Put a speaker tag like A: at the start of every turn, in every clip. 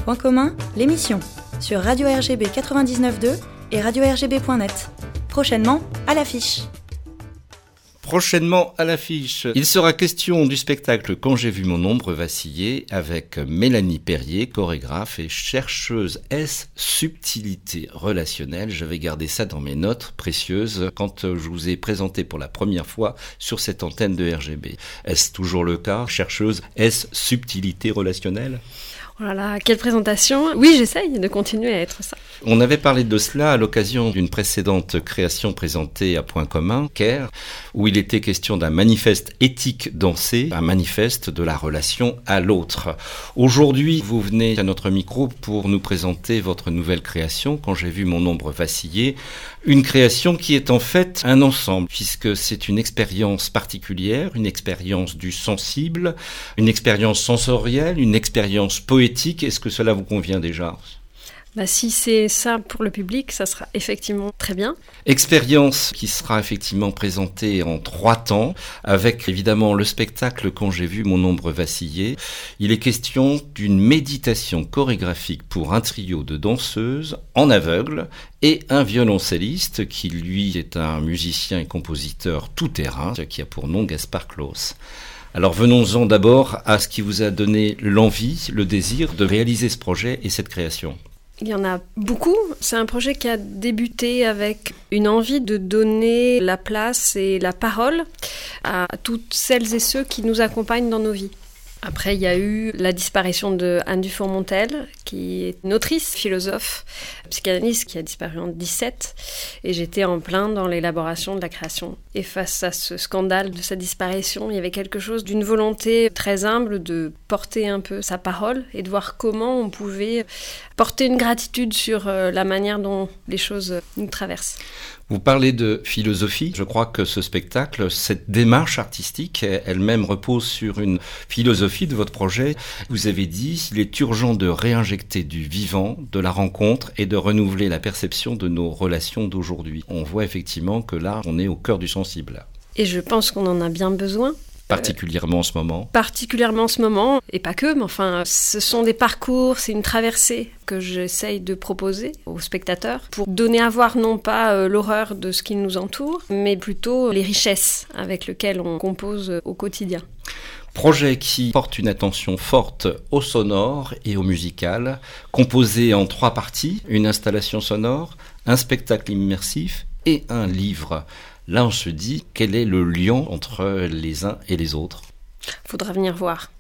A: Point commun, l'émission, sur Radio RGB 99.2 et radio-rgb.net. Prochainement, à l'affiche.
B: Prochainement à l'affiche, il sera question du spectacle Quand j'ai vu mon ombre vaciller avec Mélanie Perrier, chorégraphe et chercheuse subtilité relationnelle. Je vais garder ça dans mes notes précieuses quand je vous ai présenté pour la première fois sur cette antenne de RGB. Est-ce toujours le cas, chercheuse subtilité relationnelle ?
C: Oh là là, quelle présentation! Oui, j'essaye de continuer à être ça.
B: On avait parlé de cela à l'occasion d'une précédente création présentée à Point commun, CARE, où il était question d'un manifeste éthique dansé, un manifeste de la relation à l'autre. Aujourd'hui, vous venez à notre micro pour nous présenter votre nouvelle création, Quand j'ai vu mon ombre vaciller, une création qui est en fait un ensemble, puisque c'est une expérience particulière, une expérience du sensible, une expérience sensorielle, une expérience poétique. Est-ce que cela vous convient déjà ?
C: Si c'est ça pour le public, ça sera effectivement très bien.
B: Expérience qui sera effectivement présentée en 3 temps, avec évidemment le spectacle Quand j'ai vu mon ombre vaciller. Il est question d'une méditation chorégraphique pour un trio de danseuses en aveugle et un violoncelliste qui lui est un musicien et compositeur tout-terrain, qui a pour nom Gaspard Claus. Alors venons-en d'abord à ce qui vous a donné l'envie, le désir de réaliser ce projet et cette création.
C: Il y en a beaucoup. C'est un projet qui a débuté avec une envie de donner la place et la parole à toutes celles et ceux qui nous accompagnent dans nos vies. Après, il y a eu la disparition de Anne Dufour-Montel, qui est une autrice, philosophe, psychanalyste, qui a disparu en 2017. Et j'étais en plein dans l'élaboration de la création. Et face à ce scandale de sa disparition, il y avait quelque chose d'une volonté très humble de porter un peu sa parole et de voir comment on pouvait porter une gratitude sur la manière dont les choses nous traversent.
B: Vous parlez de philosophie. Je crois que ce spectacle, cette démarche artistique, elle-même repose sur une philosophie de votre projet. Vous avez dit, il est urgent de réinjecter du vivant, de la rencontre et de renouveler la perception de nos relations d'aujourd'hui. On voit effectivement que là, on est au cœur du sensible.
C: Et je pense qu'on en a bien besoin.
B: Particulièrement en ce moment.
C: Particulièrement en ce moment, et pas que, mais enfin, ce sont des parcours, c'est une traversée que j'essaye de proposer aux spectateurs pour donner à voir non pas l'horreur de ce qui nous entoure, mais plutôt les richesses avec lesquelles on compose au quotidien.
B: Projet qui porte une attention forte au sonore et au musical, composé en 3 parties, une installation sonore, un spectacle immersif et un livre. Là, on se dit, quel est le lien entre les uns et les autres ?
C: Faudra venir voir.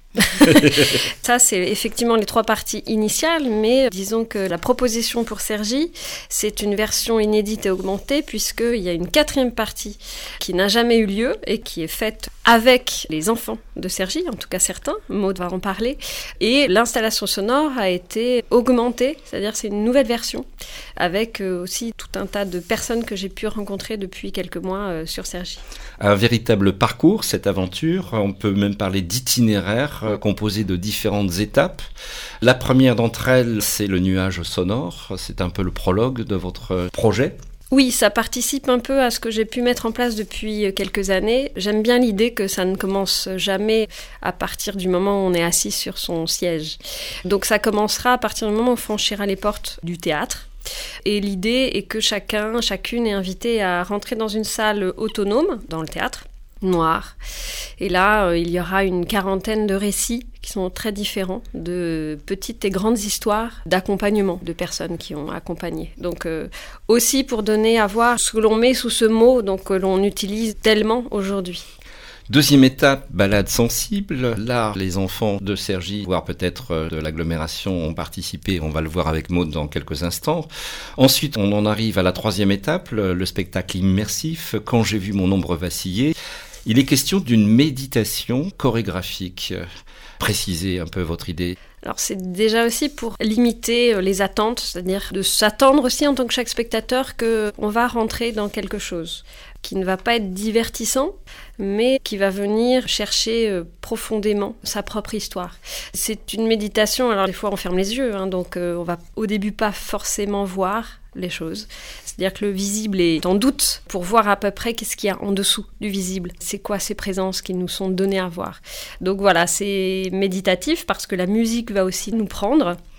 C: Ça, c'est effectivement les 3 parties initiales, mais disons que la proposition pour Sergi, c'est une version inédite et augmentée, puisqu'il y a une 4e partie qui n'a jamais eu lieu et qui est faite avec les enfants de Sergi, en tout cas certains, Maud va en parler, et l'installation sonore a été augmentée, c'est-à-dire c'est une nouvelle version, avec aussi tout un tas de personnes que j'ai pu rencontrer depuis quelques mois sur Sergi.
B: Un véritable parcours, cette aventure, on peut même parler d'itinéraire composé de différentes étapes. La première d'entre elles, c'est le nuage sonore, c'est un peu le prologue de votre projet.
C: Oui, ça participe un peu à ce que j'ai pu mettre en place depuis quelques années. J'aime bien l'idée que ça ne commence jamais à partir du moment où on est assis sur son siège. Donc ça commencera à partir du moment où on franchira les portes du théâtre. Et l'idée est que chacune est invitée à rentrer dans une salle autonome, dans le théâtre, noir. Et là, il y aura une 40aine de récits qui sont très différents, de petites et grandes histoires d'accompagnement de personnes qui ont accompagné. Donc aussi pour donner à voir ce que l'on met sous ce mot, donc que l'on utilise tellement aujourd'hui.
B: Deuxième étape, balade sensible. Là, les enfants de Sergi, voire peut-être de l'agglomération, ont participé. On va le voir avec Maud dans quelques instants. Ensuite, on en arrive à la 3e étape, le spectacle immersif. Quand j'ai vu mon ombre vaciller, il est question d'une méditation chorégraphique. Précisez un peu votre idée.
C: Alors c'est déjà aussi pour limiter les attentes, c'est-à-dire de s'attendre aussi en tant que chaque spectateur qu'on va rentrer dans quelque chose qui ne va pas être divertissant, mais qui va venir chercher profondément sa propre histoire. C'est une méditation, alors des fois on ferme les yeux, donc on va au début pas forcément voir les choses. C'est-à-dire que le visible est en doute pour voir à peu près qu'est-ce qu'il y a en dessous du visible. C'est quoi ces présences qui nous sont données à voir. Donc voilà, c'est méditatif parce que la musique va aussi nous prendre.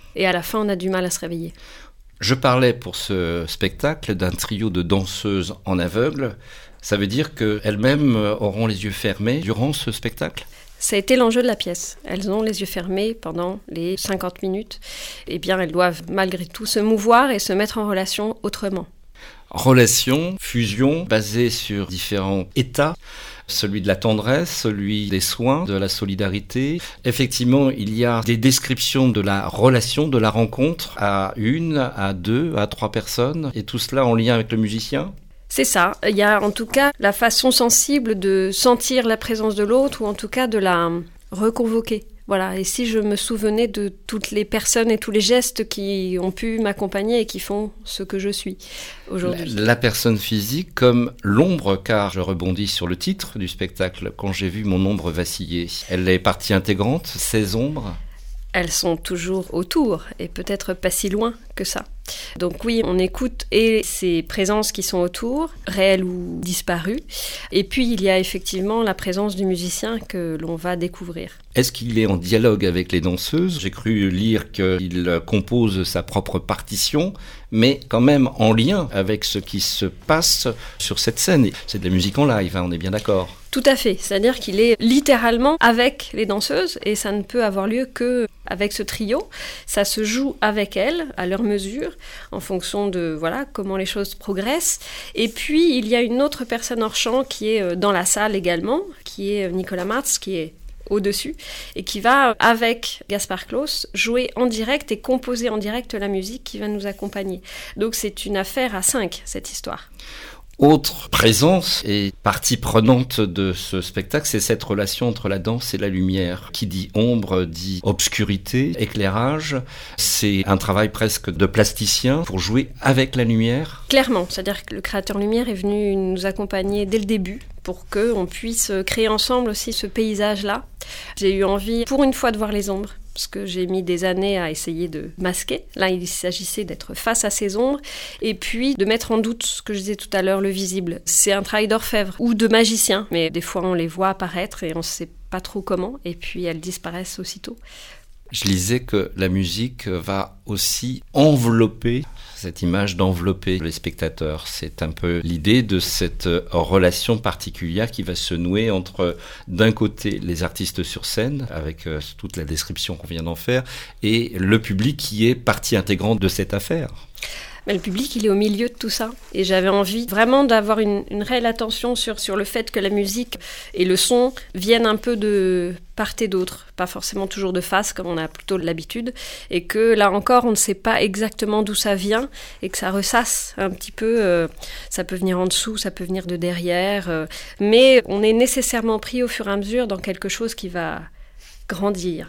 C: Et à la fin, on a du mal à se réveiller.
B: Je parlais pour ce spectacle d'un trio de danseuses en aveugle. Ça veut dire qu'elles-mêmes auront les yeux fermés durant ce spectacle ?
C: Ça a été l'enjeu de la pièce. Elles ont les yeux fermés pendant les 50 minutes. Eh bien, elles doivent malgré tout se mouvoir et se mettre en relation autrement.
B: Relation, fusion, basée sur différents états, celui de la tendresse, celui des soins, de la solidarité. Effectivement, il y a des descriptions de la relation, de la rencontre à 1, à 2, à 3 personnes, et tout cela en lien avec le musicien.
C: C'est ça. Il y a en tout cas la façon sensible de sentir la présence de l'autre, ou en tout cas de la reconvoquer. Voilà, et si je me souvenais de toutes les personnes et tous les gestes qui ont pu m'accompagner et qui font ce que je suis aujourd'hui.
B: La personne physique comme l'ombre, car je rebondis sur le titre du spectacle, quand j'ai vu mon ombre vaciller. Elle est partie intégrante, ces ombres ?
C: Elles sont toujours autour, et peut-être pas si loin que ça. Donc oui, on écoute et ces présences qui sont autour, réelles ou disparues. Et puis il y a effectivement la présence du musicien que l'on va découvrir.
B: Est-ce qu'il est en dialogue avec les danseuses ? J'ai cru lire qu'il compose sa propre partition, mais quand même en lien avec ce qui se passe sur cette scène. C'est de la musique en live, on est bien d'accord ?
C: Tout à fait, c'est-à-dire qu'il est littéralement avec les danseuses et ça ne peut avoir lieu qu'avec ce trio. Ça se joue avec elles, à leur mesure, en fonction de comment les choses progressent. Et puis, il y a une autre personne hors champ qui est dans la salle également, qui est Nicolas Martz, qui est au-dessus, et qui va, avec Gaspard Claus, jouer en direct et composer en direct la musique qui va nous accompagner. Donc c'est une affaire à 5, cette histoire.
B: Autre présence et partie prenante de ce spectacle, c'est cette relation entre la danse et la lumière. Qui dit ombre, dit obscurité, éclairage. C'est un travail presque de plasticien pour jouer avec la lumière.
C: Clairement, c'est-à-dire que le créateur lumière est venu nous accompagner dès le début pour qu'on puisse créer ensemble aussi ce paysage-là. J'ai eu envie, pour une fois, de voir les ombres, parce que j'ai mis des années à essayer de masquer. Là, il s'agissait d'être face à ces ombres, et puis de mettre en doute ce que je disais tout à l'heure, le visible. C'est un travail d'orfèvre, ou de magicien, mais des fois on les voit apparaître et on ne sait pas trop comment, et puis elles disparaissent aussitôt.
B: Je lisais que la musique va aussi envelopper, cette image d'envelopper les spectateurs. C'est un peu l'idée de cette relation particulière qui va se nouer entre, d'un côté, les artistes sur scène, avec toute la description qu'on vient d'en faire, et le public qui est partie intégrante de cette affaire.
C: Mais le public, il est au milieu de tout ça. Et j'avais envie vraiment d'avoir une réelle attention sur le fait que la musique et le son viennent un peu de part et d'autre, pas forcément toujours de face, comme on a plutôt l'habitude, et que là encore, on ne sait pas exactement d'où ça vient, et que ça ressasse un petit peu. Ça peut venir en dessous, ça peut venir de derrière, mais on est nécessairement pris au fur et à mesure dans quelque chose qui va grandir.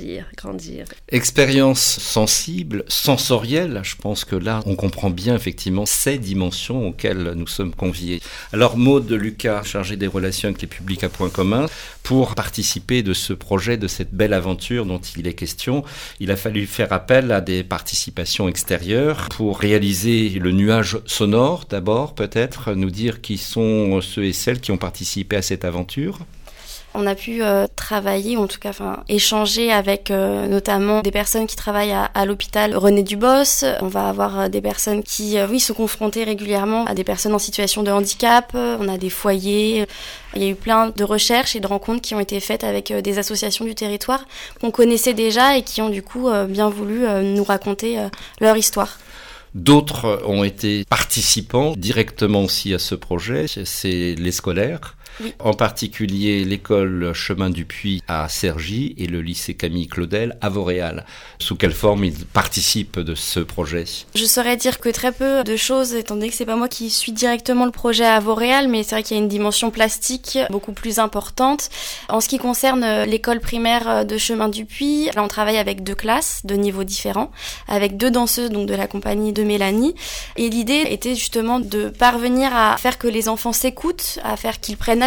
B: Expérience sensible, sensorielle, je pense que là, on comprend bien effectivement ces dimensions auxquelles nous sommes conviés. Alors Maud Lucas, chargée des relations avec les publics à Point Commun, pour participer de ce projet, de cette belle aventure dont il est question, il a fallu faire appel à des participations extérieures pour réaliser le nuage sonore d'abord, peut-être, nous dire qui sont ceux et celles qui ont participé à cette aventure.
D: On a pu travailler, en tout cas échanger avec notamment des personnes qui travaillent à l'hôpital René Dubos. On va avoir des personnes qui sont confrontées régulièrement à des personnes en situation de handicap. On a des foyers. Il y a eu plein de recherches et de rencontres qui ont été faites avec des associations du territoire qu'on connaissait déjà et qui ont du coup bien voulu nous raconter leur histoire.
B: D'autres ont été participants directement aussi à ce projet, c'est les scolaires. Oui. En particulier l'école Chemin du Puy à Cergy et le lycée Camille Claudel à Vauréal. Sous quelle forme ils participent de ce projet ?
D: Je saurais dire que très peu de choses, étant donné que c'est pas moi qui suis directement le projet à Vauréal, mais c'est vrai qu'il y a une dimension plastique beaucoup plus importante. En ce qui concerne l'école primaire de Chemin du Puy, là on travaille avec 2 classes de niveaux différents, avec 2 danseuses donc de la compagnie de Mélanie. Et l'idée était justement de parvenir à faire que les enfants s'écoutent, à faire qu'ils prennent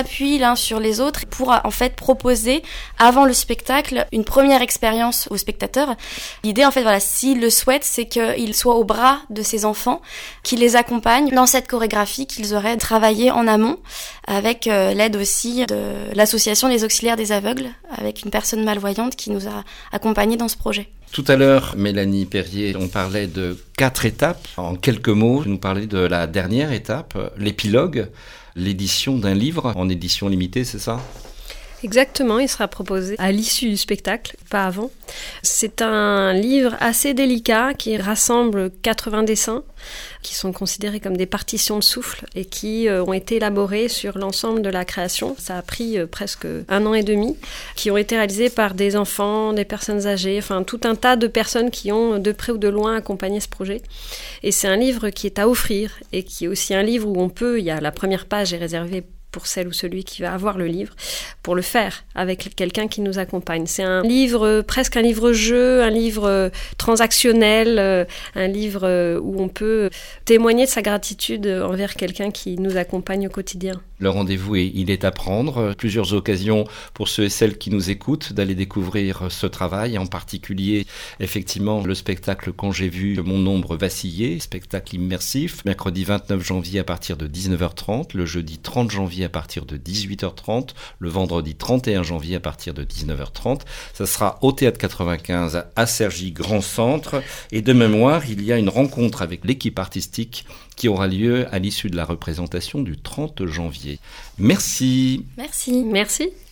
D: s'appuient l'un sur les autres pour en fait proposer avant le spectacle une première expérience aux spectateurs. L'idée en fait s'ils le souhaitent, c'est qu'ils soient au bras de ces enfants, qu'ils les accompagnent dans cette chorégraphie qu'ils auraient travaillé en amont, avec l'aide aussi de l'association des auxiliaires des aveugles, avec une personne malvoyante qui nous a accompagnés dans ce projet.
B: Tout à l'heure, Mélanie Perrier, on parlait de 4 étapes. En quelques mots, vous nous parlez de la dernière étape, l'épilogue, l'édition d'un livre en édition limitée, c'est ça ?
C: Exactement, il sera proposé à l'issue du spectacle, pas avant. C'est un livre assez délicat qui rassemble 80 dessins qui sont considérés comme des partitions de souffle et qui ont été élaborés sur l'ensemble de la création. Ça a pris presque 1 an et demi, qui ont été réalisés par des enfants, des personnes âgées, enfin tout un tas de personnes qui ont de près ou de loin accompagné ce projet. Et c'est un livre qui est à offrir et qui est aussi un livre où il y a la première page est réservée pour celle ou celui qui va avoir le livre, pour le faire avec quelqu'un qui nous accompagne. C'est un livre, presque un livre-jeu, un livre transactionnel, un livre où on peut témoigner de sa gratitude envers quelqu'un qui nous accompagne au quotidien.
B: Le rendez-vous, il est à prendre. Plusieurs occasions pour ceux et celles qui nous écoutent d'aller découvrir ce travail, en particulier, effectivement, le spectacle Quand j'ai vu mon ombre vaciller, spectacle immersif, mercredi 29 janvier à partir de 19h30, le jeudi 30 janvier à partir de 18h30, le vendredi 31 janvier à partir de 19h30. Ça sera au Théâtre 95 à Cergy Grand Centre. Et de mémoire, il y a une rencontre avec l'équipe artistique qui aura lieu à l'issue de la représentation du 30 janvier. Merci.
D: Merci.
C: Merci.